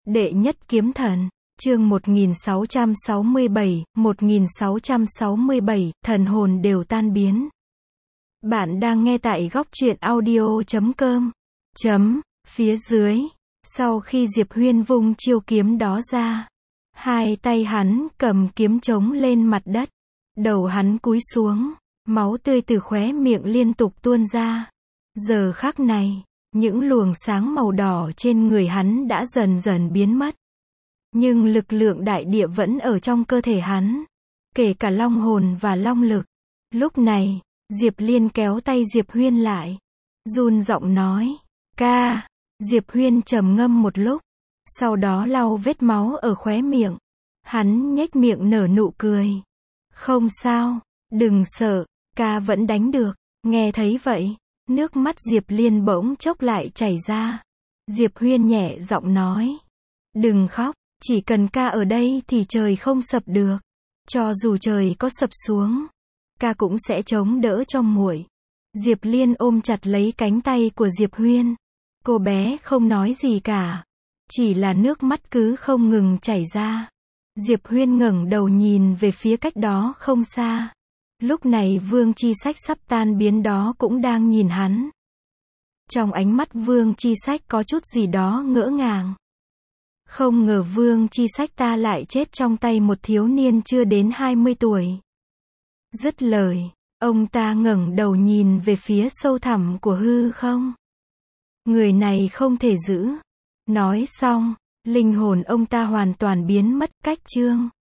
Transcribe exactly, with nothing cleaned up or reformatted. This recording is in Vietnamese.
Đệ nhất kiếm thần, chương một nghìn sáu trăm sáu mươi bảy, một nghìn sáu trăm sáu mươi bảy, thần hồn đều tan biến. Bạn đang nghe tại góc truyện audio chấm com. Chấm, phía dưới. Sau khi Diệp Huyên vung chiêu kiếm đó ra, hai tay hắn cầm kiếm chống lên mặt đất. Đầu hắn cúi xuống, máu tươi từ khóe miệng liên tục tuôn ra. Giờ khắc này, những luồng sáng màu đỏ trên người hắn đã dần dần biến mất. Nhưng lực lượng đại địa vẫn ở trong cơ thể hắn, kể cả long hồn và long lực. Lúc này, Diệp Liên kéo tay Diệp Huyên lại, run giọng nói, ca. Diệp Huyên trầm ngâm một lúc, sau đó lau vết máu ở khóe miệng. Hắn nhếch miệng nở nụ cười. Không sao, đừng sợ, ca vẫn đánh được. Nghe thấy vậy, nước mắt Diệp Liên bỗng chốc lại chảy ra. Diệp Huyên nhẹ giọng nói, đừng khóc, chỉ cần ca ở đây thì trời không sập được. Cho dù trời có sập xuống, ca cũng sẽ chống đỡ cho muội. Diệp Liên ôm chặt lấy cánh tay của Diệp Huyên. Cô bé không nói gì cả, chỉ là nước mắt cứ không ngừng chảy ra. Diệp Huyên ngẩng đầu nhìn về phía cách đó không xa. Lúc này Vương Chi Sách sắp tan biến đó cũng đang nhìn hắn. Trong ánh mắt Vương Chi Sách có chút gì đó ngỡ ngàng. Không ngờ Vương Chi Sách ta lại chết trong tay một thiếu niên chưa đến hai mươi tuổi. Dứt lời, ông ta ngẩng đầu nhìn về phía sâu thẳm của hư không. Người này không thể giữ. Nói xong, linh hồn ông ta hoàn toàn biến mất. Cách chương